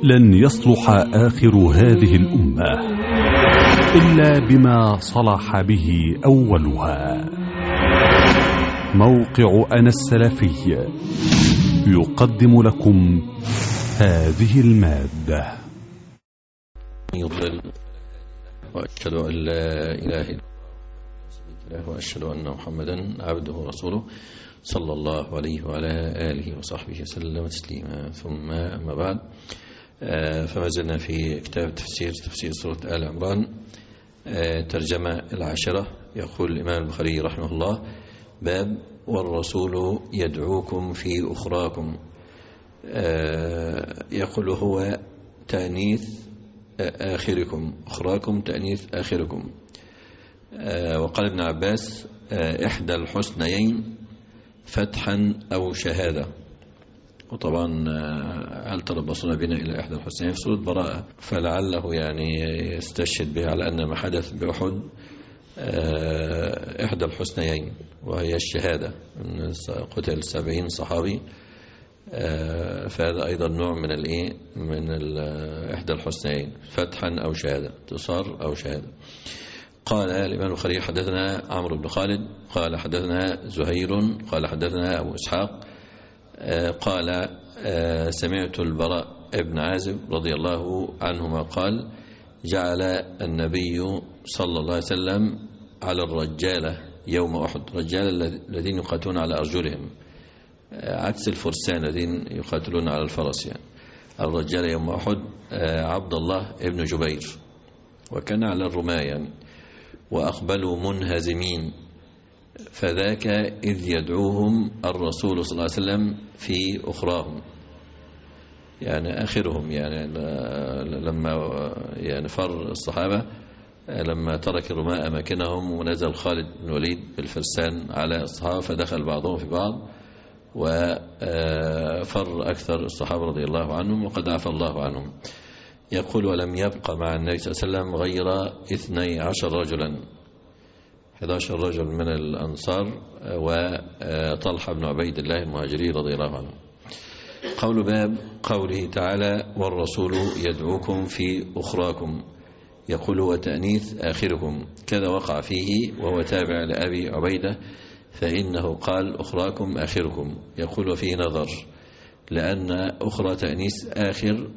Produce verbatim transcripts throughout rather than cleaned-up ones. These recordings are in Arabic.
لن يصلح آخر هذه الأمة إلا بما صلح به أولها. موقع أنا السلفي يقدم لكم هذه المادة. يضلل وأشهد أن لا إله إلا الله وأشهد أن محمدا عبده ورسوله صلى الله عليه وعلى آله وصحبه وسلم تسليما. ثم أما بعد، فما زلنا في كتاب تفسير تفسير سورة آل عمران، ترجمة العاشرة. يقول الإمام البخاري رحمه الله: باب والرسول يدعوكم في أخراكم. يقول هو تأنيث آخركم، أخراكم تأنيث آخركم. وقال ابن عباس: إحدى الحسنيين فتحا أو شهادة. وطبعا هل تربصون بنا إلى إحدى الحسنيين في سورة براءة، فلعله يعني يستشهد به على أن ما حدث بأحد إحدى الحسنيين، وهي الشهادة، أن قتل سبعين صحابي، فهذا أيضا نوع من الإيه من إحدى الحسنيين، فتحا أو شهادة، انتصار أو شهادة. قال الإمام البخاري: حدثنا عمرو بن خالد قال حدثنا زهير قال حدثنا أبو إسحاق قال سمعت البراء بن عازب رضي الله عنهما قال: جعل النبي صلى الله عليه وسلم على الرجالة يوم أحد، رجال الذين يقاتلون على أرجلهم، عكس الفرسان الذين يقاتلون على الفرس، يعني الرجال يوم أحد عبد الله بن جبير، وكان على الرماة يعني، وأقبلوا منهزمين، فذاك إذ يدعوهم الرسول صلى الله عليه وسلم في أخراهم، يعني آخرهم، يعني لما يعني فر الصحابة لما ترك الرماة أماكنهم، ونزل خالد بن الوليد بالفرسان على الصحابة، فدخل بعضهم في بعض وفر أكثر الصحابة رضي الله عنهم، وقد عفى الله عنهم. يقول: ولم يبق مع النبي صلى الله عليه وسلم غير اثني عشر رجلا، أحد عشر رجل من الأنصار وطلحة بن عبيد الله المهاجري رضي الله عنه. قول باب قوله تعالى: والرسول يدعوكم في أخراكم. يقول: وتأنيث آخركم، كذا وقع فيه وهو تابع لأبي عبيدة، فإنه قال: أخراكم آخركم. يقول: وفيه نظر، لأن أخرى تأنيث آخر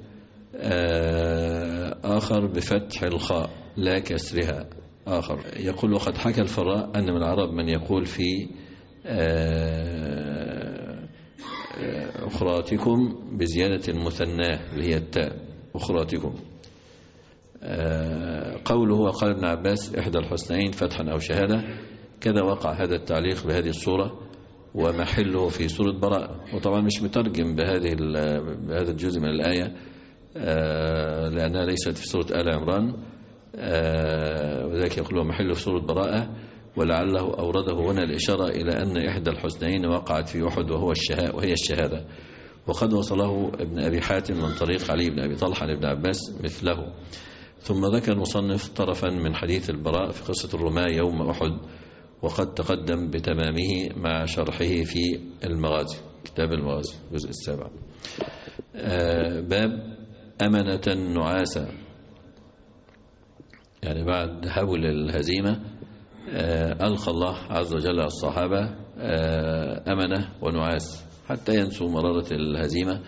آخر بفتح الخاء لا كسرها آخر. يقول: وقد حكى الفراء أن من العرب من يقول في أخراتكم بزيادة المثناه اللي هي التاء، أخراتكم. قوله وقال ابن عباس: إحدى الحسنين فتحا أو شهادة، كذا وقع هذا التعليق بهذه الصورة، ومحله في سورة براءة. وطبعا مش مترجم بهذه بهذا الجزء من الآية لأنها ليست في سورة آل عمران، وذلك يقول محله في سورة براءة، ولعله أورده هنا الإشارة إلى أن إحدى الحسنين وقعت في أحد وهو الشهادة وهي الشهادة. وقد وصله ابن أبي حاتم من طريق علي بن أبي طلحة لابن عباس مثله. ثم ذكر المصنف طرفا من حديث البراء في قصة الرماة يوم أحد، وقد تقدم بتمامه مع شرحه في المغازي، كتاب المغازي الجزء السابع. باب أمنة نعاسا، يعني بعد هول الهزيمة ألقى الله عز وجل على الصحابة أمنة ونعاس حتى ينسوا مرارة الهزيمة،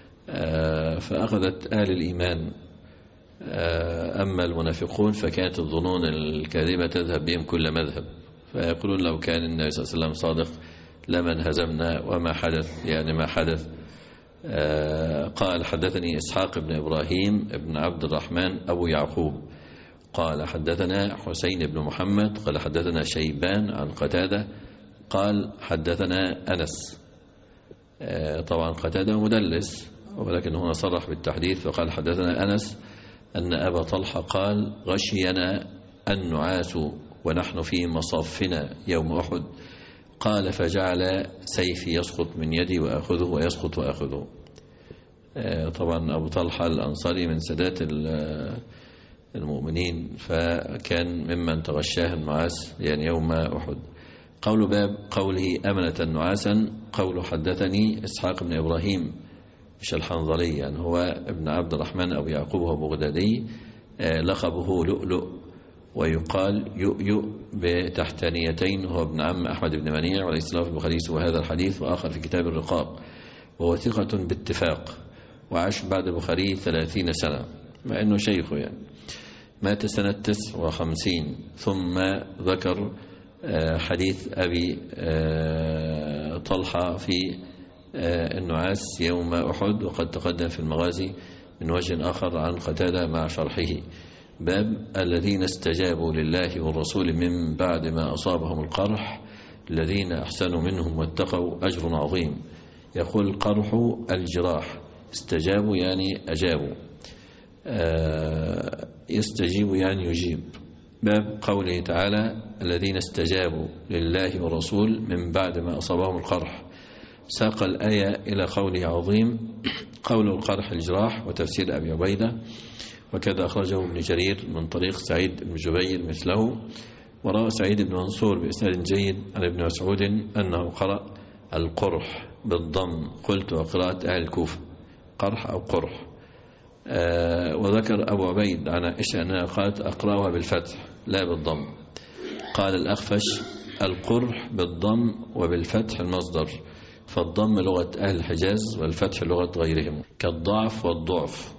فأخذت آل الإيمان. أما المنافقون فكانت الظنون الكاذبة تذهب بهم كل مذهب، فيقولون لو كان النبي صلى الله عليه وسلم صادق لما انهزمنا وما حدث، يعني ما حدث. قال: حدثني إسحاق بن إبراهيم بن عبد الرحمن أبو يعقوب قال حدثنا حسين بن محمد قال حدثنا شيبان عن قتادة قال حدثنا أنس. طبعا قتادة مدلس، ولكن هنا صرح بالتحديث فقال حدثنا أنس أن أبا طلحة قال: غشينا النعاس ونحن في مصافنا يوم أحد، قال: فجعل سيفي يسقط من يدي وأخذه ويسقط وأخذه. طبعا أبو طلحة الأنصاري من سادات المؤمنين، فكان ممن تغشاه النعاس يعني يوم أحد. قول باب قوله أمنة نعاسا. قول حدثني إسحاق بن إبراهيم مش الحنظلي، يعني هو ابن عبد الرحمن أبو يعقوب هو بغدادي، لقبه لؤلؤ، ويقال يؤيؤ بتحتانيتين، وهو ابن عم أحمد بن منيع، وليس له في البخاري سوى هذا الحديث وآخر في كتاب الرقاق، وهو ثقة باتفاق، وعاش بعد البخاري ثلاثين سنة مع أنه شيخه يعني. مات سنة تسع وخمسين. ثم ذكر حديث أبي طلحة في النعاس يوم أحد، وقد تقدم في المغازي من وجه آخر عن قتادة مع شرحه. باب الذين استجابوا لله والرسول من بعد ما أصابهم القرح الذين أحسنوا منهم واتقوا أجر عظيم. يقول القرح الجراح، استجابوا يعني أجابوا، يستجيب يعني يجيب. باب قوله تعالى الذين استجابوا لله والرسول من بعد ما أصابهم القرح. ساق الآية إلى قوله عظيم، قول القرح الجراح، وتفسير أبي عبيدة، وكذا أخرجه ابن جرير من طريق سعيد بن جبير مثله. وروى سعيد بن منصور بإسناد جيد عن ابن مسعود أنه قرأ القرح بالضم، قلت وقراءة أهل الكوفة قرح أو قرح. آه وذكر أبو عبيد عن عائشة أنها قالت أقرأها بالفتح لا بالضم. قال الأخفش القرح بالضم وبالفتح المصدر، فالضم لغة أهل الحجاز والفتح لغة غيرهم، كالضعف والضعف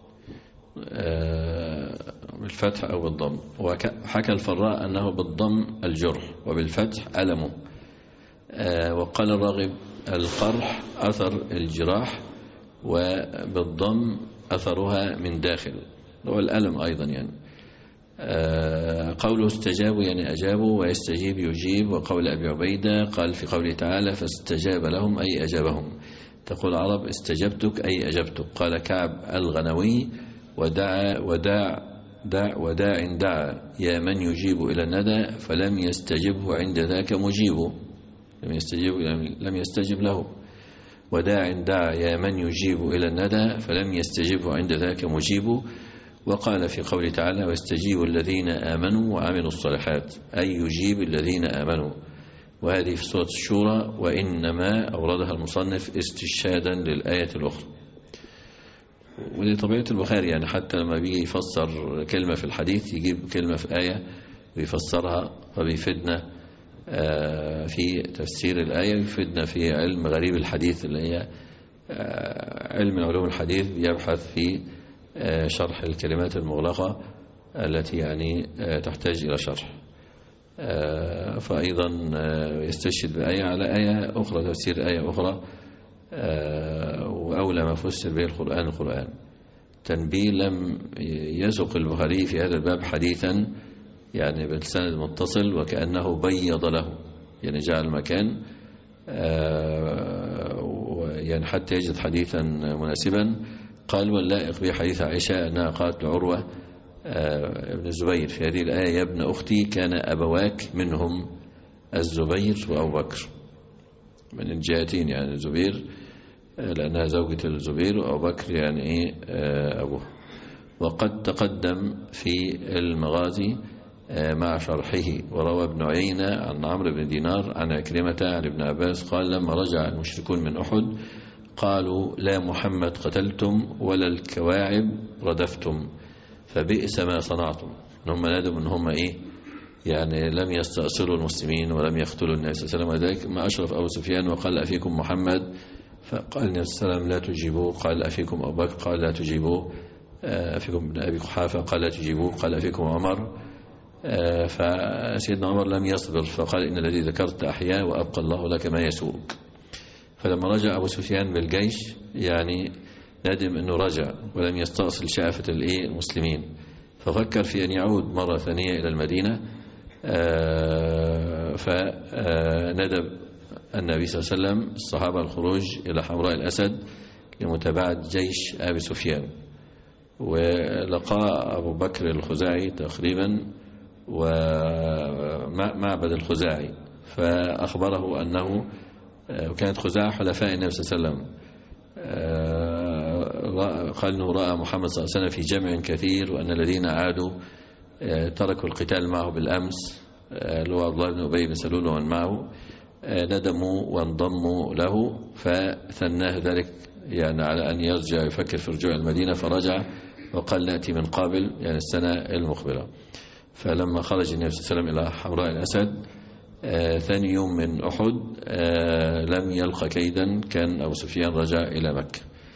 آه بالفتح أو بالضم. وحكى الفراء أنه بالضم الجرح وبالفتح ألمه. آه وقال الراغب القرح أثر الجراح، وبالضم أثرها من داخل، هو الألم أيضا يعني. آه قوله استجابوا يعني أجابوا، ويستجيب يجيب. وقول أبي عبيدة قال في قوله تعالى فاستجاب لهم أي أجابهم. تقول العرب استجبتك أي أجبتك. قال كعب الغنوي ودعا وداع دع وداع دعا يا من يجيب إلى الندى فلم يستجبه عند ذاك مجيب، لم يستجب لم يستجب له. وداع دعا يا من يجيب إلى الندى فلم يستجبه عند ذاك مجيب. وقال في قوله تعالى واستجيب الذين آمنوا وعملوا الصالحات أي يجيب الذين آمنوا، وهذه في سورة الشورى، وإنما أوردها المصنف استشهادا للآية الأخرى. ودي طبيعة البخاري يعني، حتى لما بيجي يفسر كلمة في الحديث يجيب كلمة في آية ويفسرها، فبيفيدنا في تفسير الآية، يفيدنا في علم غريب الحديث اللي هي علم علوم الحديث، بيبحث في شرح الكلمات المغلقة التي يعني تحتاج إلى شرح. فأيضا يستشهد بآية على آية أخرى، تفسير آية أخرى، وأولى ما فسر به القرآن القرآن. تنبيه لم يسق البخاري في هذا الباب حديثا يعني بالسند المتصل وكأنه بيض له، يعني جعل مكان يعني حتى يجد حديثا مناسبا. قال واللائق به حديث عائشة أنها قالت لعروة ابن الزبير في هذه الآية يا ابن أختي كان أبواك منهم الزبير وأبو بكر، من الجهتين يعني الزبير لأنها زوجة الزبير، وأبو بكر يعني إيه أبوه. وقد تقدم في المغازي مع شرحه. وروى ابن عيينة عن عمرو بن دينار عن عكرمة عن ابن عباس قال لما رجع المشركون من أحد قالوا لا محمد قتلتم ولا الكواعب ردفتم فبئس ما صنعتم. هم نادوا ان هم ايه يعني لم يستأصلوا المسلمين ولم يقتلوا الناس صلى الله عليه وسلم. وذلك ما أشرف أبو سفيان وقال أفيكم محمد، فقال النبي صلى الله عليه وسلم لا تجيبوه. قال أفيكم أبو بكر، قال لا تجيبوه. أفيكم ابن أبي قحافة، قال لا تجيبوه. قال أفيكم عمر، فسيدنا عمر لم يصبر فقال إن الذي ذكرت أحياء وأبقى الله لك ما يسوءك. فلما رجع أبو سفيان بالجيش يعني ندم أنه رجع ولم يستأصل شافة المسلمين، ففكر في أن يعود مرة ثانية إلى المدينة. فندب النبي صلى الله عليه وسلم الصحابة الخروج إلى حمراء الأسد لمتابعة جيش أبي سفيان. ولقى أبو بكر الخزاعي تقريبا ومعبد الخزاعي، فأخبره أنه وكانت خزاعة حلفاء النبي صلى الله عليه وسلم. قال أنه رأى محمد صلى الله عليه وسلم في جمع كثير، وأن الذين عادوا تركوا القتال معه بالأمس اللي هو عبد الله بن أبي بن سلول ومن معه، ندموا وانضموا له، فثناه ذلك يعني على أن يرجع يفكر في رجوع المدينة، فرجع وقال نأتي من قابل يعني السنة المقبلة. فلما خرج النبي صلى الله عليه وسلم إلى حمراء الأسد آه ثاني يوم من أحد آه لم يلقى كيدا، كان أبو سفيان رجع إلى مكة.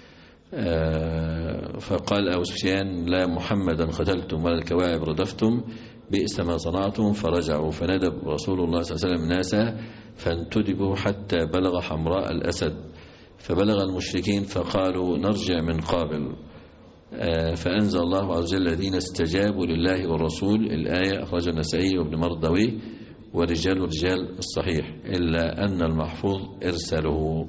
آه فقال أبو سفيان لا محمدا قتلتم ولا الكواعب ردفتم بئس ما صنعتم، فرجعوا فندب رسول الله صلى الله عليه وسلم ناسا فانتدبوا حتى بلغ حمراء الأسد، فبلغ المشركين فقالوا نرجع من قابل، آه فأنزل الله عز وجل الذين استجابوا لله والرسول، الآية أخرج النسائي وابن مردويه ورجال رجال الصحيح، إلا أن المحفوظ إرسله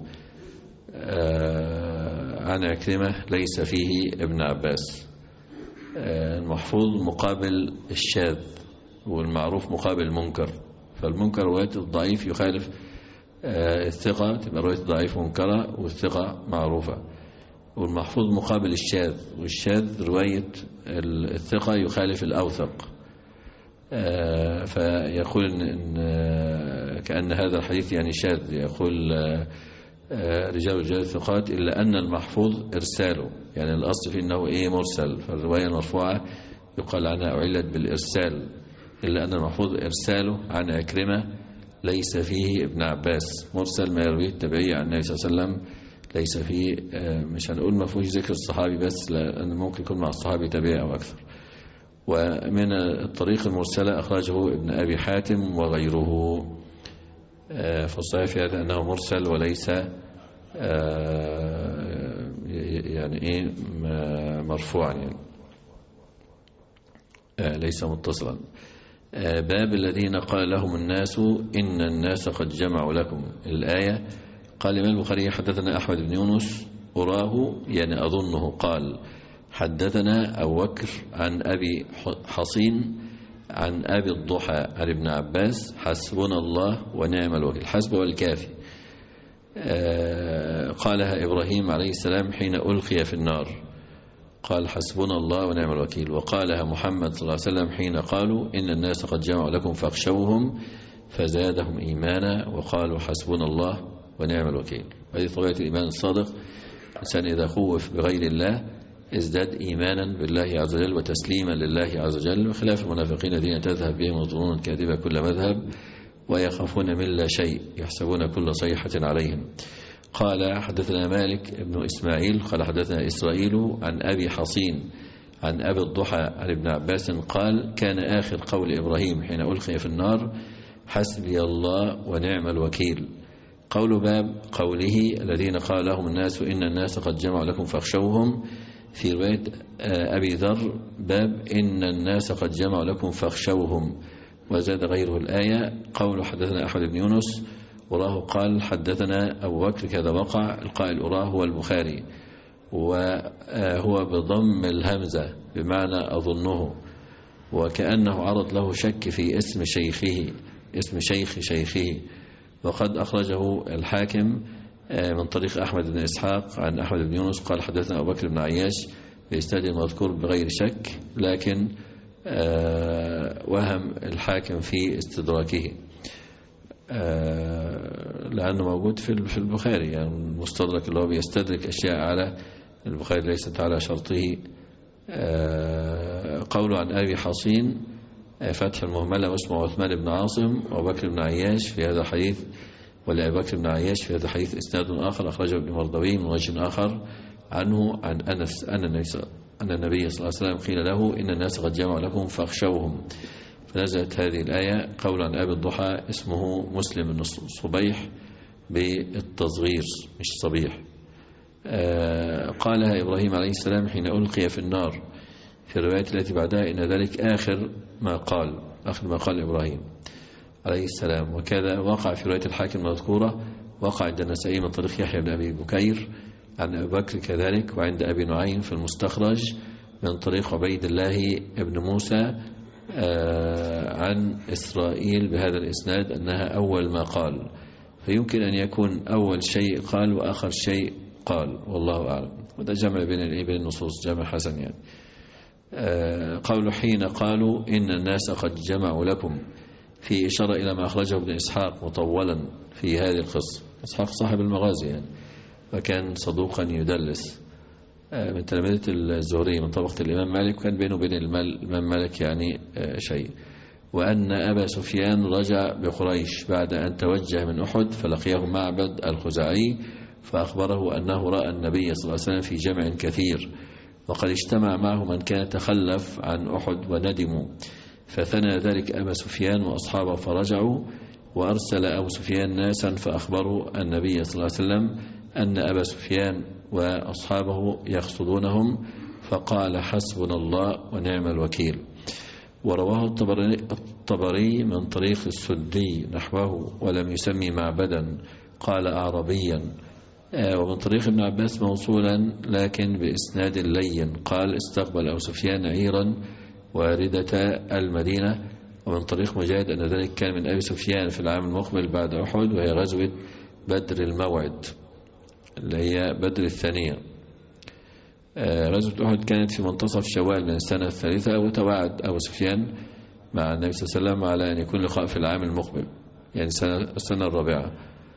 آه عن عكرمة ليس فيه ابن عباس. آه المحفوظ مقابل الشاذ، والمعروف مقابل المنكر، فالمنكر رواية الضعيف يخالف آه الثقة، تبقى رواية الضعيف منكرة والثقة معروفة، والمحفوظ مقابل الشاذ، والشاذ رواية الثقة يخالف الأوثق. آه فيقول إن, إن كأن هذا الحديث يعني شاذ، يقول آه رجال رجال الثقات إلا أن المحفوظ إرساله، يعني الأصل فيه أنه إيه مرسل، فالرواية المرفوعة يقال عنها أعلت بالإرسال، إلا أن المحفوظ إرساله عن عكرمة ليس فيه ابن عباس، مرسل ما يرويه التبعي عن النبي صلى الله عليه وسلم ليس فيه، مش هنقول ما فيهوش ذكر الصحابي بس، لأن ممكن يكون مع الصحابي تبعي أو أكثر. ومن الطريق المرسلة أخرجه ابن أبي حاتم وغيره، فالصحيح في هذا أنه مرسل وليس يعني إيه مرفوعا، يعني ليس متصلا. باب الذين قال لهم الناس إن الناس قد جمعوا لكم، الآية. قال الإمام البخاري حدثنا أحمد بن يونس أراه يعني أظنه قال حدثنا أبو بكر عن أبي حصين عن أبي الضحى عن ابن عباس حسبنا الله ونعم الوكيل، حسب والكافي. آه قالها إبراهيم عليه السلام حين ألقي في النار، قال حسبنا الله ونعم الوكيل. وقالها محمد صلى الله عليه وسلم حين قالوا إن الناس قد جمعوا لكم فاخشوهم فزادهم إيمانا وقالوا حسبنا الله ونعم الوكيل. هذه طبيعة الإيمان الصادق، الإنسان إذا خوف بغير الله ازداد إيمانا بالله عز وجل وتسليما لله عز وجل، وخلاف المنافقين الذين تذهب بهم الظنون الكاذبة كل مذهب ويخافون من لا شيء يحسبون كل صيحة عليهم. قال حدثنا مالك بن إسماعيل قال حدثنا إسرائيل عن أبي حصين عن أبي الضحى عن ابن عباس قال كان آخر قول إبراهيم حين ألقي في النار حسبي الله ونعم الوكيل. قول باب قوله الذين قال لهم الناس إن الناس قد جمعوا لكم فاخشوهم، في رواية أبي ذر باب إن الناس قد جمعوا لكم فاخشوهم، وزاد غيره الآية. قول حدثنا أحمد بن يونس وراه قال حدثنا أبو بكر كذا وقع، القائل أراه هو البخاري، وهو بضم الهمزة بمعنى أظنه، وكأنه عرض له شك في اسم شيخه، اسم شيخ شيخه. وقد أخرجه الحاكم من طريق أحمد بن إسحاق عن أحمد بن يونس قال حدثنا أبو بكر بن عياش بإسناد المذكور بغير شك، لكن وهم الحاكم في استدراكه لأنه موجود في البخاري، يعني المستدرك اللي هو بيستدرك أشياء على البخاري ليست على شرطه. قوله عن أبي حصين فتح المهملة واسمه عثمان بن عاصم وأبو بكر بن عياش في هذا الحديث، ولأبي بكر بن عياش في هذا الحديث إسناد آخر أخرجه ابن مردويه من وجه آخر عنه عن أنس أن النبي أن النبي صلى الله عليه وسلم قيل له إن الناس قد جمعوا لكم فاخشوهم، فنزلت هذه الآية. قول عن أبي الضحى اسمه مسلم بن صبيح بالتصغير مش صبيح. آه قالها إبراهيم عليه السلام حين ألقي في النار، في الرواية التي بعدها إن ذلك آخر ما قال، آخر ما قال إبراهيم عليه السلام. وكذا وقع في رواية الحاكم المذكورة، وقع عند النسائي من طريق يحيى بن أبي بكير عن أبي بكر كذلك، وعند أبي نعيم في المستخرج من طريق عبيد الله بن موسى عن إسرائيل بهذا الإسناد أنها أول ما قال، فيمكن أن يكون أول شيء قال وآخر شيء قال، والله أعلم. وده جمع بين بين النصوص، جمع حسن يعني. قالوا حين قالوا إن الناس قد جمعوا لكم، في إشارة إلى ما أخرجه ابن إسحاق مطولا في هذه القصة. إسحاق صاحب المغازي يعني، وكان صدوقا يدلس من تلاميذة الزهري من طبقة الإمام مالك، وكان بينه وبين الإمام مالك يعني شيء. وأن أبا سفيان رجع بقريش بعد أن توجه من أحد، فلقيه معبد الخزاعي فأخبره أنه رأى النبي صلى الله عليه وسلم في جمع كثير، وقد اجتمع معه من كان تخلف عن أحد وندموا، فثنى ذلك أبا سفيان وأصحابه فرجعوا، وأرسل أبو سفيان ناسا فأخبروا النبي صلى الله عليه وسلم أن أبا سفيان وأصحابه يقصدونهم، فقال حسبنا الله ونعم الوكيل. ورواه الطبري, الطبري من طريق السدي نحوه ولم يسمي معبدا، قال أعربيا. ومن طريق ابن عباس موصولا لكن بإسناد لين، قال استقبل أبو سفيان عيرا واردة المدينة. ومن طريق مجاهد أن ذلك كان من أبي سفيان في العام المقبل بعد أحد، وهي غزوة بدر الموعد اللي هي بدر الثانية. غزوة أحد كانت في منتصف شوال من السنة الثالثة، وتوعد أبو سفيان مع النبي صلى الله عليه وسلم على أن يكون لقاء في العام المقبل يعني السنة الرابعة.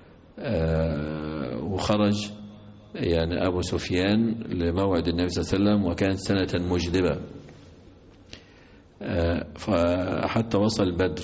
وخرج يعني أبو سفيان لموعد النبي صلى الله عليه وسلم، وكانت سنة مجدبة، فحتى وصل بدر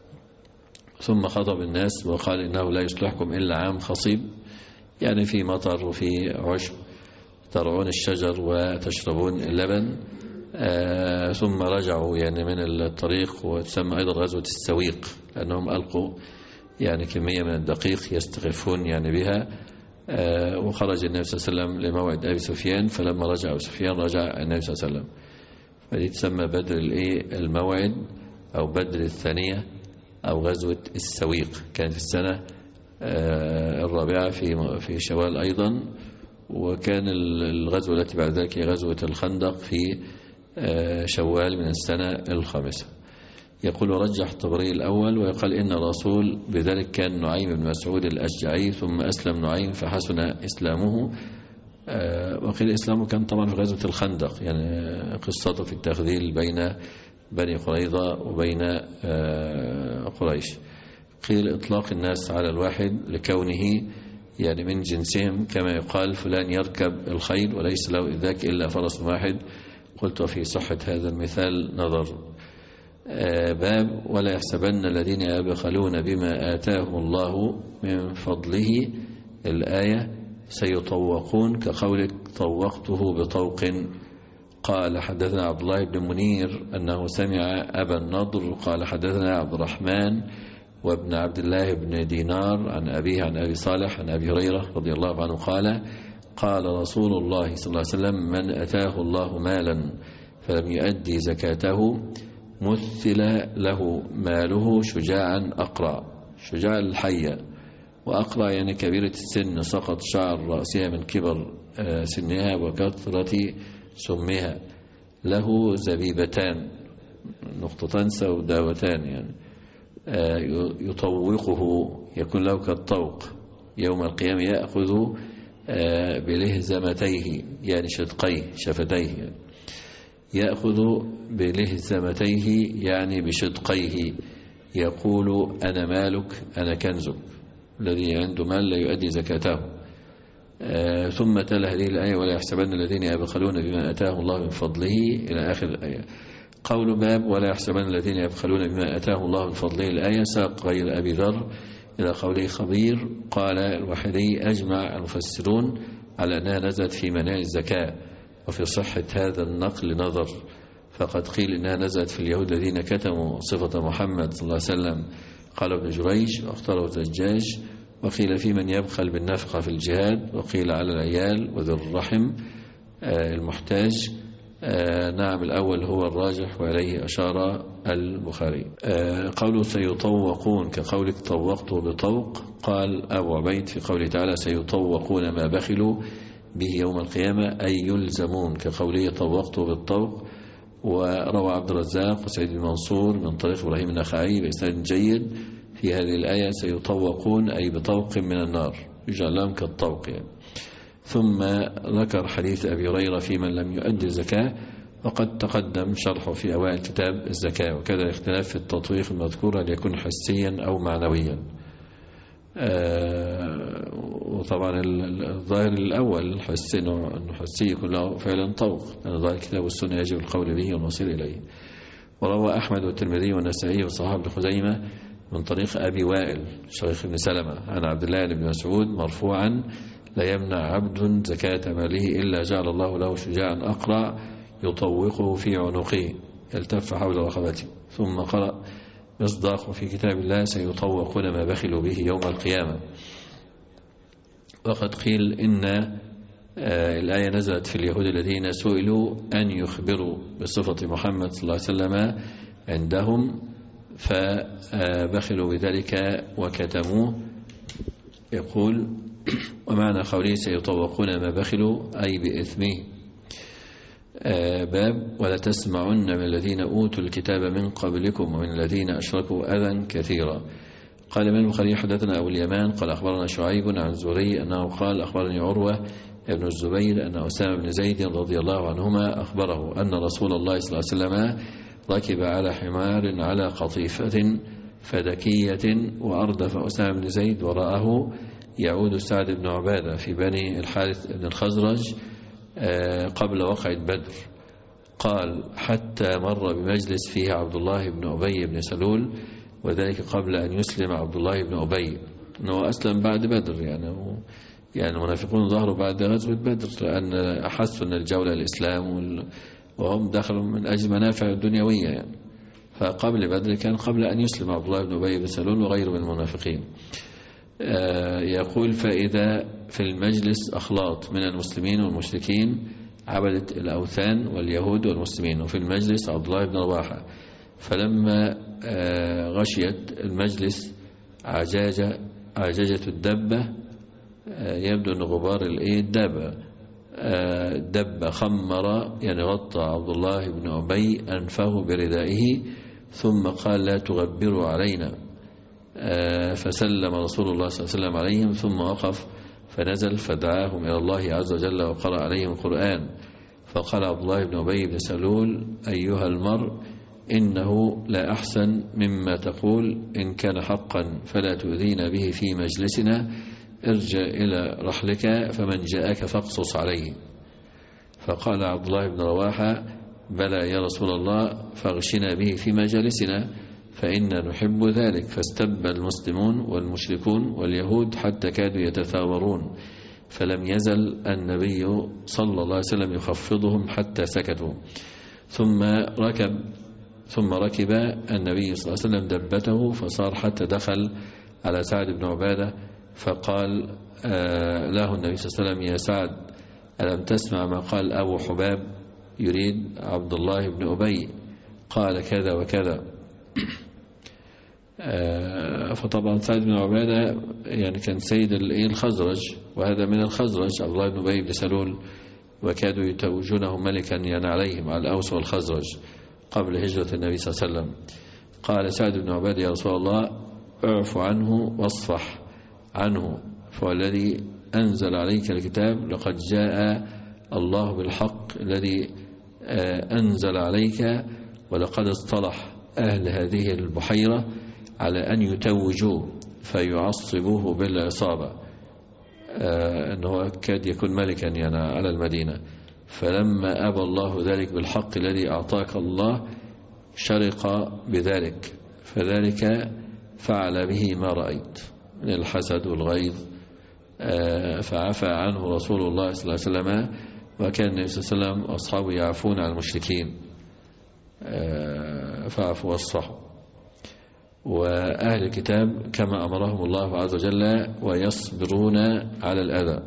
ثم خطب الناس وقال إنه لا يصلحكم إلا عام خصيب، يعني في مطر وفي عشب ترعون الشجر وتشربون اللبن. آه ثم رجعوا يعني من الطريق، وتسمى أيضا غزوة السويق لأنهم ألقوا يعني كمية من الدقيق يستخفون يعني بها. آه وخرج النبي صلى الله عليه وسلم لموعد أبي سفيان، فلما رجع أبو سفيان رجع النبي صلى الله عليه وسلم. فدي تسمى بدر الموعد أو بدر الثانية أو غزوة السويق، كانت في السنة آه الرابعة في في شوال أيضا. وكان الغزوة التي بعد ذلك هي غزوة الخندق في شوال من السنة الخامسة. يقول ورجح الطبري الأول، ويقال إن الرسول بذلك كان نعيم بن مسعود الأشجعي، ثم أسلم نعيم فحسن إسلامه. وقيل إسلامه كان طبعا في غزوة الخندق، يعني قصته في التخذيل بين بني قريظة وبين قريش. قيل إطلاق الناس على الواحد لكونه يعني من جنسهم، كما يقال فلان يركب الخيل وليس له ذاك إلا فرس واحد. قلت وفي صحة هذا المثال نظر. باب ولا يحسبن الذين يبخلون بما آتاهم الله من فضله، الآية سيطوقون كقولك طوقته بطوق. قال حدثنا عبد الله بن منير أنه سمع أبا النضر قال حدثنا عبد الرحمن وابن عبد الله بن دينار عن أبيه عن أبي صالح عن أبي هريرة رضي الله عنه قال قال رسول الله صلى الله عليه وسلم من أتاه الله مالا فلم يؤدي زكاته مثل له ماله شجاعا أقرع. شجاع الحية، وأقرع يعني كبيرة السن سقط شعر رأسها من كبر سنها وكثرة سمها. له زبيبتان نقطتان سوداوتان يعني يطوقه يكون له كالطوق يوم القيامة، يأخذ بلهزمتيه يعني شدقيه شفتيه يعني. يأخذ بلهزمتيه يعني بشدقيه، يقول أنا مالك أنا كنزك، الذي عنده مال لا يؤدي زكاته. آه ثم تلا هذه الآية ولا يحسبن الذين يبخلون بما آتاهم الله من فضله إلى آخر الآية. قول باب ولا يحسبن الذين يبخلون بما آتاهم الله من فضله الآية ساق غير أبي ذر إلى قوله خبير. قال الوحدي أجمع المفسرون على أنها نزلت في منع الزكاة، وفي صحة هذا النقل نظر، فقد قيل إنها نزلت في اليهود الذين كتموا صفة محمد صلى الله عليه وسلم. قال ابن جريج واختاره الزجاج. وقيل في من يبخل بالنفقة في الجهاد، وقيل على العيال وذو الرحم المحتاج. نعم الأول هو الراجح وعليه أشار البخاري. قوله سيطوقون كقولك طوقته بطوق. قال أبو عبيد في قوله تعالى سيطوقون ما بخلوا به يوم القيامة أي يلزمون كقوله طوقته بالطوق. وروى عبد الرزاق وسعيد بن منصور من طريق إبراهيم النخعي بإسناد جيد في هذه الآية سيطوقون أي بطوق من النار يجعل لهم كالطوق يعني. ثم ذكر حديث أبي هريرة في من لم يؤدي الزكاة، وقد تقدم شرحه في أوائل كتاب الزكاة. وكذا الاختلاف في التطويق المذكور هل يكون حسيا أو معنويا. آه وطبعا الظاهر الأول الحسي أنه حسي يكون له فعلا طوق، لأن ظاهر الكتاب والسنة يجب القول به والمصير إليه. وروى أحمد والترمذي والنسائي وصحاب بن خزيمة من طريق أبي وائل شيخ بن سلمة عن عبد الله بن مسعود مرفوعا: لا يمنع عبد زكاة ماله إلا جعل الله له شجاعا أقرع يطوقه في عنقه يلتف حول رقبته. ثم قرأ مصداق في كتاب الله: سيطوقون ما بخلوا به يوم القيامة. وقد قيل إن آه الآية نزلت في اليهود الذين سئلوا أن يخبروا بصفة محمد صلى الله عليه وسلم عندهم فبخلوا بذلك وكتموه. يقول: ومعنى قوله سيطوقون ما بخلوا أي بإثمه. آه باب: ولا تسمعن من الذين أوتوا الكتاب من قبلكم ومن الذين أشركوا أذى كثيرا. قال من البخاري: حدثنا أبو اليمان قال أخبرنا شعيب عن زهري أنه قال أخبرني عروة ابن الزبير أن أسامة بن زيد رضي الله عنهما أخبره أن رسول الله صلى الله عليه وسلم ركب على حمار على قطيفة فدكية وأردف أسامة بن زيد وراءه يعود سعد بن عبادة في بني الحارث بن الخزرج قبل وقعة بدر. قال: حتى مر بمجلس فيه عبد الله بن أبي بن سلول، وذلك قبل أن يسلم عبد الله بن أبي، أنه أسلم بعد بدر. يعني يعني المنافقون ظهروا بعد غزوة بدر لأن أحسوا أن الجولة الإسلام وهم دخلوا من أجل منافع الدنيوية يعني. فقبل بدر كان قبل أن يسلم عبد الله بن أبي بن سلول وغيره من المنافقين. يقول: فإذا في المجلس أخلاط من المسلمين والمشركين عبدة الأوثان واليهود والمسلمين، وفي المجلس عبد الله بن رواحة. فلما غشيت المجلس عجاجة عجاجة الدبة، يبدو أن غبار الدابة دب خمر يعني غطى عبد الله بن أبي أنفه بردائه، ثم قال: لا تغبروا علينا. فسلم رسول الله صلى الله عليه وسلم عليهم ثم وقف فنزل فدعاهم إلى الله عز وجل وقرأ عليهم القرآن. فقال عبد الله بن أبي بن سلول: أيها المرء، إنه لا أحسن مما تقول، إن كان حقا فلا تؤذينا به في مجلسنا، ارجع إلى رحلك فمن جاءك فاقصص عليه. فقال عبد الله بن رواحة: بلى يا رسول الله، فاغشنا به في مجالسنا فإنا نحب ذلك. فاستب المسلمون والمشركون واليهود حتى كادوا يتثاورون، فلم يزل النبي صلى الله عليه وسلم يخفضهم حتى سكتوا. ثم ركب ثم ركب النبي صلى الله عليه وسلم دبته فصار حتى دخل على سعد بن عبادة، فقال آه له النبي صلى الله عليه وسلم: يا سعد، ألم تسمع ما قال أبو حباب؟ يريد عبد الله بن أبي، قال كذا وكذا. آه فطبعا سعد بن عبادة يعني كان سيد الخزرج، وهذا من الخزرج عبد الله بن أبي بن سلول، وكادوا يتوجونه ملكا يعني عليهم على الأوس والخزرج قبل هجرة النبي صلى الله عليه وسلم. قال سعد بن عبادة: يا رسول الله، اعف عنه واصفح عنه، فوالذي أنزل عليك الكتاب لقد جاء الله بالحق الذي أنزل عليك، ولقد اصطلح أهل هذه البحيرة على أن يتوجوه فيعصبوه بالعصابة، أنه كاد يكون ملكا يعني على المدينة. فلما أبى الله ذلك بالحق الذي أعطاك الله شرق بذلك، فذلك فعل به ما رأيت من الحسد والغيظ، فعفى عنه رسول الله صلى الله عليه وسلم، وكان النبي صلى الله عليه وسلم أصحابه يعفون عن المشركين فعفوا واصفحوا. وأهل الكتاب كما أمرهم الله عز وجل ويصبرون على الأذى.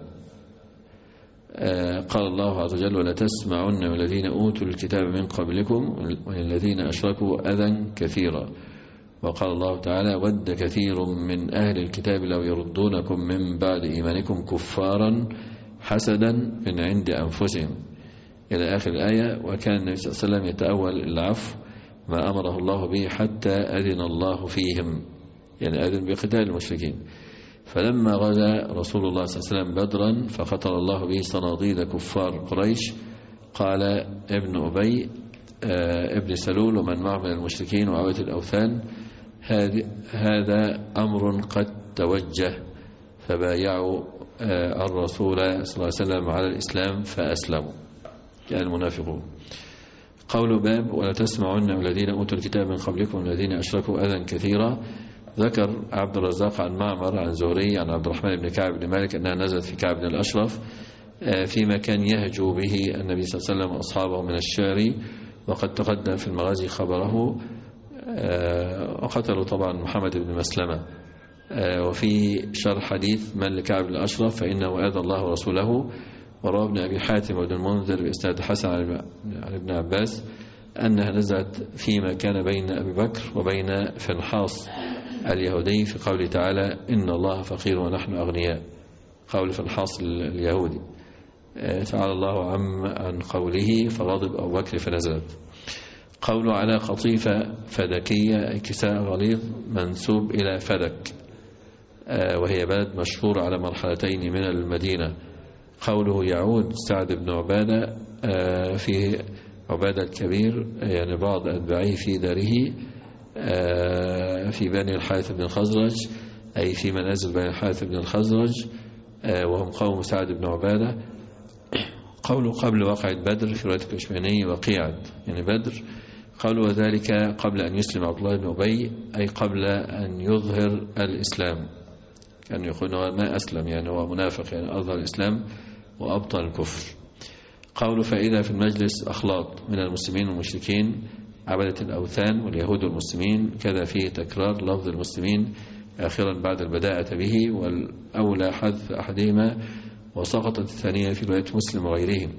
قال الله عز وجل: ولا تسمعن من الذين أوتوا الكتاب من قبلكم ومن الذين أشركوا أذى كثيرا. وقال الله تعالى: ود كثير من أهل الكتاب لو يردونكم من بعد إيمانكم كفارا حسدا من عند أنفسهم، إلى آخر الآية. وكان النبي صلى الله عليه وسلم يتأول العفو ما أمره الله به حتى أذن الله فيهم، يعني أذن بقتال المشركين. فلما غزا رسول الله صلى الله عليه وسلم بدرا فقتل الله به صناديد كفار قريش قال ابن أبي ابن سلول ومن معه من المشركين وعبدة الأوثان هذا أمر قد توجه فبايعوا الرسول صلى الله عليه وسلم على الإسلام فأسلموا يعني المنافقون. قول باب ولا تسمعن الذين أوتوا الكتاب من قبلكم والذين أشركوا أذى كثيرا. ذكر عبد الرزاق عن معمر عن زهري عن عبد الرحمن بن كعب بن مالك أنها نزلت في كعب بن الأشرف فيما كان يهجو به النبي صلى الله عليه وسلم وأصحابه من الشعر، وقد تقدم في المغازي خبره، وقتلوا طبعا محمد بن مسلمة. وفي شرح حديث من لكعب بن الأشرف فإنه آذى الله ورسوله. وروى ابن أبي حاتم وابن المنذر بإسناد حسن عن ابن عباس أنها نزلت فيما كان بين أبي بكر وبين فنحاص اليهودي في قوله تعالى إن الله فقير ونحن أغنياء، قول فنحاص اليهودي. تعالى الله عن عن قوله فغضب أبو بكر فنزلت. قوله على قطيفة فدكية أي كساء غليظ منسوب إلى فدك، وهي بلد مشهور على مرحلتين من المدينة. قوله يعود سعد بن عبادة في عبادة الكبير يعني بعض أتباعه في داره في بني الحارث بن الخزرج أي في منازل بني الحارث بن الخزرج وهم قوم سعد بن عبادة. قوله قبل وقعة بدر في رواية الكشميني وقيعة يعني بدر. قالوا وذلك قبل أن يسلم عبد الله بن أبي أي قبل أن يظهر الإسلام، كان يقول ما أسلم يعني هو منافق يعني أظهر الإسلام وأبطل الكفر. قوله فإذا في المجلس أخلاط من المسلمين والمشركين عبدة الأوثان واليهود والمسلمين، كذا فيه تكرار لفظ المسلمين آخرا بعد البداءة به، والأولى حذف أحدهما وسقطت الثانية في رواية مسلم وغيرهم.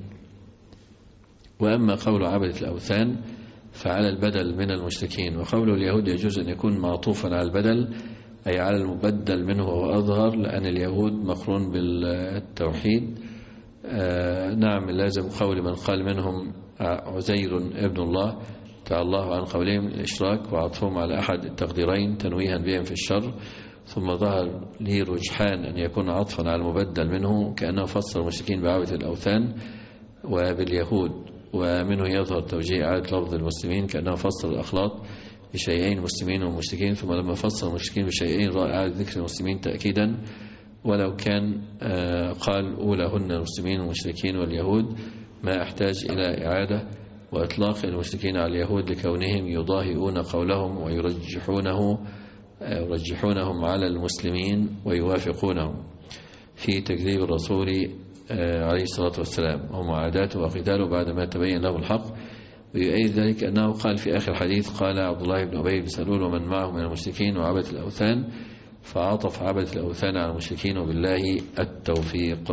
وأما قول عبدة الأوثان فعلى البدل من المشركين، وقول اليهود يجوز أن يكون معطوفا على البدل أي على المبدل منه وهو أظهر، لأن اليهود مقرون بالتوحيد. آه نعم لازم قول من قال منهم عزير ابن الله تعالى الله عن قولهم الإشراك وعطفهم على أحد التقديرين تنويها بهم في الشر، ثم ظهر لي رجحان أن يكون عطفا على المبدل منه كأنه فسر المشركين بعبدة الأوثان وباليهود، ومنه يظهر توجيه إعادة لفظ المسلمين كأنه فسر الأخلاط بشيئين مسلمين ومشركين، ثم لما فسر المشركين بشيئين رأى إعادة ذكر المسلمين تأكيدا، ولو كان قال أولاهن المسلمين والمشركين واليهود ما احتاج إلى إعادة وإطلاق المشركين على اليهود لكونهم يضاهئون قولهم ويرجحونه يرجحونهم على المسلمين ويوافقونهم في تكذيب الرسول عليه الصلاة والسلام ومعاداته وقتاله بعدما تبين له الحق. ويؤيد ذلك أنه قال في آخر الحديث قال عبد الله بن أبي بن سلول ومن معه من المشركين وعبدة الأوثان، فعطف عبدة الأوثان على المشركين وبالله التوفيق.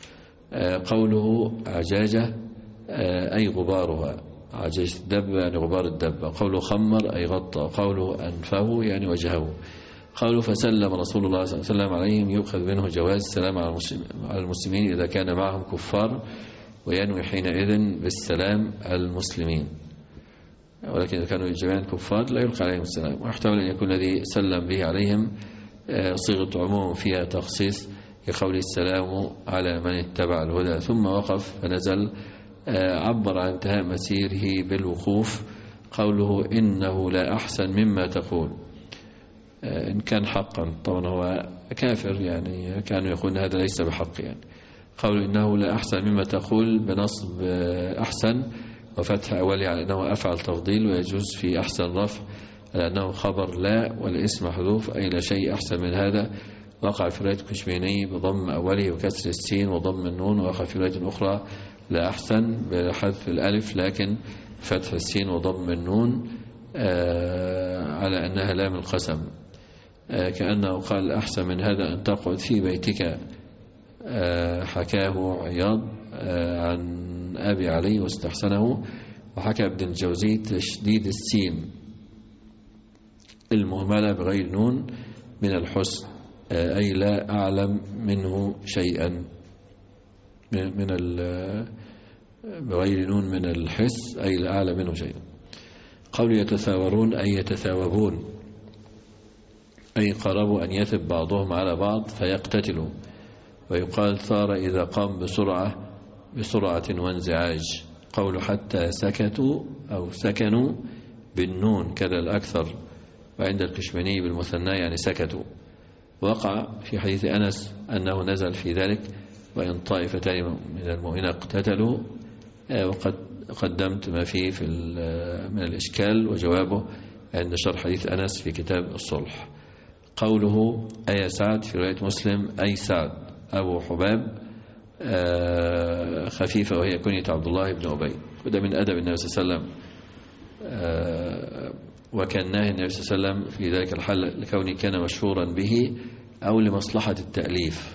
قوله عجاجة أي غبارها، عجاجة الدب يعني غبار الدب. قوله خمر أي غطى. قوله أنفه يعني وجهه. قوله فسلم رسول الله صلى الله عليه وسلم عليهم يؤخذ منه جواز السلام على المسلمين إذا كان معهم كفار، وينوي حينئذ بالسلام المسلمين، ولكن إذا كانوا جميعا كفار لا يلقى عليهم السلام. واحتمل أن يكون الذي سلم به عليهم صيغة عموم فيها تخصيص كقول السلام على من اتبع الهدى. ثم وقف فنزل عبر عن انتهاء مسيره بالوقوف. قوله إنه لا أحسن مما تقول، إن كان حقا طبعا هو كافر يعني كانوا يقولون هذا ليس بحق يعني. قوله إنه لا أحسن مما تقول بنصب أحسن وفتح أولي على أنه أفعل تفضيل، ويجوز في أحسن رفع لأنه خبر لا والاسم محذوف أي لا شيء أحسن من هذا. وقع في رواية كشميني بضم أوله وكسر السين وضم النون، وقع في رواية أخرى لا أحسن بحذف الألف لكن فتح السين وضم النون على أنها لام القسم، كأنه قال أحسن من هذا أن تقعد في بيتك. حكاه عياض عن أبي علي واستحسنه. وحكى ابن الجوزي تشديد السين المهملة بغير نون من الحسن أي لا أعلم منه شيئا، من بغير نون من الحس أي لا أعلم منه شيئا. قول يتثاورون أي يتثاوبون أي قربوا أن يثب بعضهم على بعض فيقتتلوا. ويقال ثار إذا قام بسرعة بسرعة وانزعاج. قول حتى سكتوا أو سكنوا بالنون كذا الأكثر، وعند الكشماني بالمثنى يعني سكتوا. وقع في حديث أنس أنه نزل في ذلك وإن طائفتان من المؤمنين اقتتلوا، وقد قدمت ما فيه في من الإشكال وجوابه عند شرح حديث أنس في كتاب الصلح. قوله أي سعد في رواية مسلم أي سعد أبو حباب خفيفة وهي كنية عبد الله بن أبي، وده من أدب النبي صلى الله عليه وسلم، وكان ناهي النبي صلى الله عليه وسلم في ذلك الحال لكونه كان مشهورا به أو لمصلحة التأليف.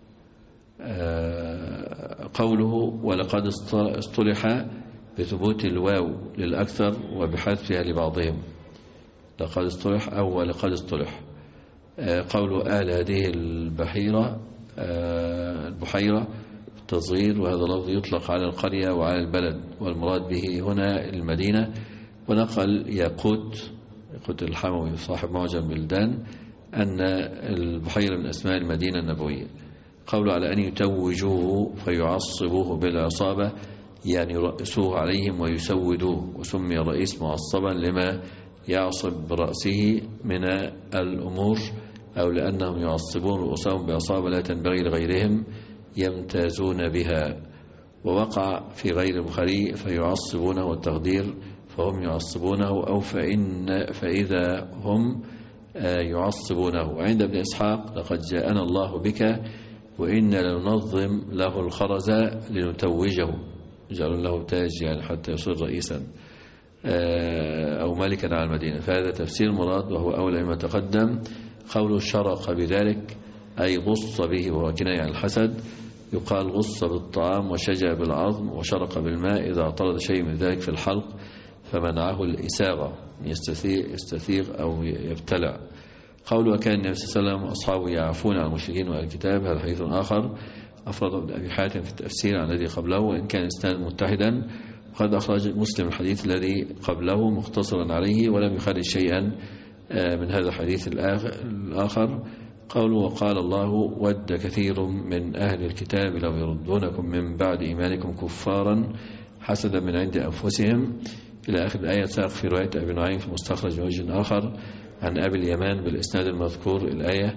قوله ولقد اصطلح بثبوت الواو للأكثر وبحذفها لبعضهم، لقد اصطلح أو ولقد اصطلح. قول أهل هذه البحيرة البحيرة تصغير، وهذا لفظ يطلق على القرية وعلى البلد، والمراد به هنا المدينة. ونقل ياقوت ياقوت الحموي صاحب معجم بلدان أن البحيرة من أسماء المدينة النبوية. قول على أن يتوجوه فيعصبوه بالعصابة يعني يرأسوه عليهم ويسودوه، وسمي رئيس معصبا لما يعصب برأسه من الأمور، أو لأنهم يعصبون رؤوسهم بعصابة لا تنبغي لغيرهم يمتازون بها. ووقع في غير البخاري فيعصبونه والتقدير فهم يعصبونه أو فإن فإذا هم يعصبونه. وعند ابن إسحاق لقد جاءنا الله بك وإن لننظم له الخرز لنتوجه، جعلوا له تاج يعني حتى يصير رئيسا أو ملكا على المدينة. فهذا تفسير المراد وهو أولى ما تقدم. قوله شرق بذلك أي غص به وهو كناية عن الحسد، يقال غص بالطعام وشجع بالعظم وشرق بالماء إذا اعترض شيء من ذلك في الحلق فمنعه الإساغة يستثيغ أو يبتلع. قوله وكان النبي صلى الله عليه وسلم وأصحابه يعفون عن المشركين وأهل الكتاب، هذا حديث آخر أفرده ابن أبي حاتم في التفسير عن الذي قبله وإن كان إسناد متحدا، وقد أخرج مسلم الحديث الذي قبله مختصرا عليه ولم يخرج شيئا من هذا الحديث الآخر. قوله وقال الله ود كثير من أهل الكتاب لو يردونكم من بعد إيمانكم كفارا حسدا من عند أنفسهم إلى آخر الآية. ساق في رواية أبي نعيم في مستخرج من وجه آخر عن أبي اليمان بالإسناد المذكور الآية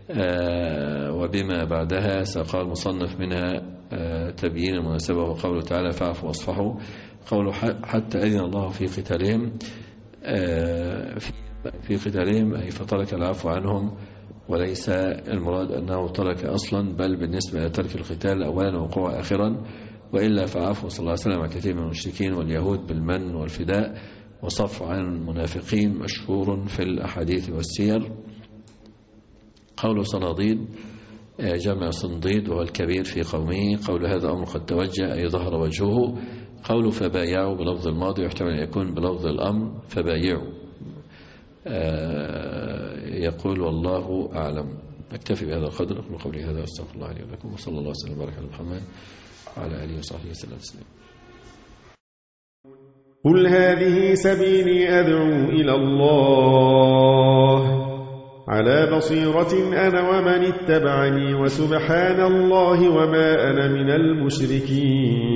وبما بعدها ساق المصنف منها تبيين المناسبة. وقوله تعالى فاعفوا واصفحوا، قوله حتى أذن الله في قتالهم في قتالهم أي فترك العفو عنهم، وليس المراد أنه ترك أصلا، بل بالنسبة إلى ترك القتال أولا وقوع آخرا، وإلا فعفو صلى الله عليه وسلم عن كثير من المشركين واليهود بالمن والفداء وصف عن المنافقين مشهور في الأحاديث والسير. قول صناديد جمع صنديد وهو الكبير في قومه. قول هذا أمر قد توجه أي ظهر وجهه. قول فبايعوا بلفظ الماضي يحتمل أن يكون بلفظ الأمر فبايعوا. يقول والله أعلم. أكتفي بهذا القدر، أقول قولي هذا أستغفر الله لي ولكم، وصلى الله وسلم وبارك على محمد وعلى آله وصحبه وسلم تسليما. قل هذه سبيلي أدعو إلى الله على بصيرة أنا ومن اتبعني وسبحان الله وما أنا من المشركين.